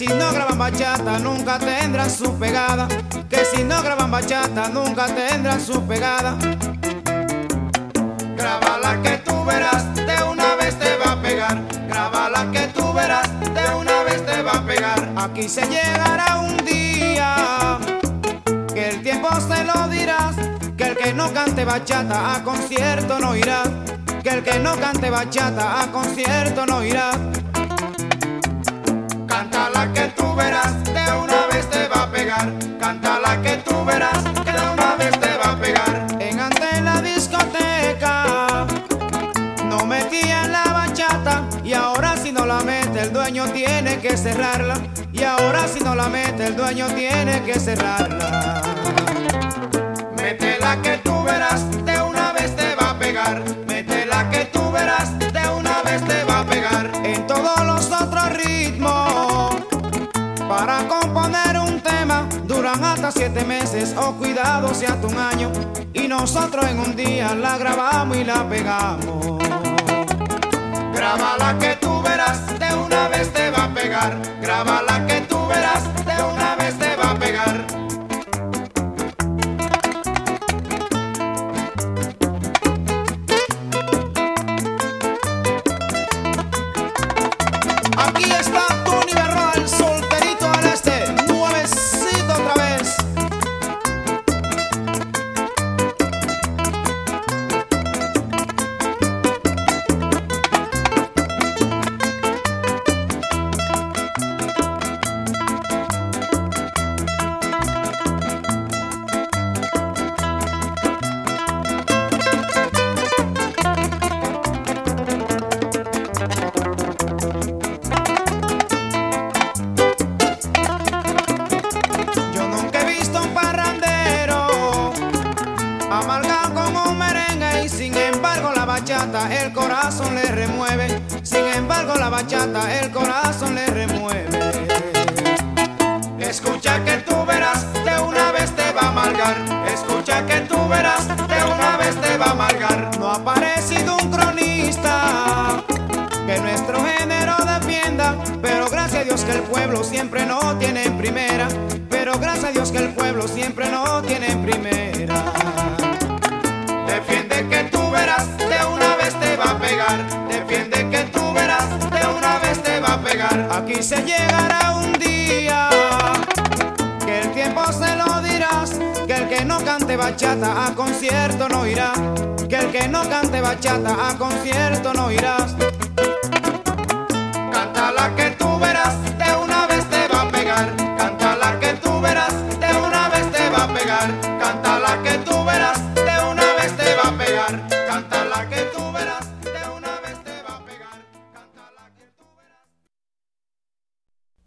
si no graban bachata nunca tendrán su pegada, que si no graban bachata nunca tendrán su pegada. Grábala que tú verás, de una vez te va a pegar. Grábala que tú verás, de una vez te va a pegar. Aquí se llegará un día que el tiempo se lo dirás, que el que no cante bachata a concierto no irá, que el que no cante bachata a concierto no irá. Cántala que tú verás, de una vez te va a pegar. Cántala que tú verás, que de una vez te va a pegar. En antes la discoteca no metían la bachata, y ahora si no la mete el dueño tiene que cerrarla. Y ahora si no la mete el dueño tiene que cerrarla. Métela que tú verás, de una vez te va a pegar. Métela que tú verás, de una vez te va a pegar. En todos los otros ritmos, para componer un tema duran hasta 7 meses o cuidado si hasta un año, y nosotros en un día la grabamos y la pegamos. Grábala que tú verás, de una vez te va a pegar. Grábala que tú verás, de una vez te va a pegar. Aquí está Tony Berroa, el solterito del este, nuevecito otra vez. Amalgam con un merengue y sin embargo la bachata el corazón le remueve. Sin embargo la bachata el corazón le remueve. Escucha que tú verás, de una vez te va a amargar. Escucha que tú verás, de una vez te va a amargar. No ha aparecido un cronista que nuestro género defienda, pero gracias a Dios que el pueblo siempre no tiene en primera. Pero gracias a Dios que el pueblo siempre no tiene en primera. Defiende que tú verás, de una vez te va a pegar. Defiende que tú verás, de una vez te va a pegar. Aquí se llegará un día que el tiempo se lo dirás, que el que no cante bachata a concierto no irá, que el que no cante bachata a concierto no irás. Cántala que tú verás, de una vez te va a pegar. Cántala que tú verás, de una vez te va a pegar. Cántala que tú verás.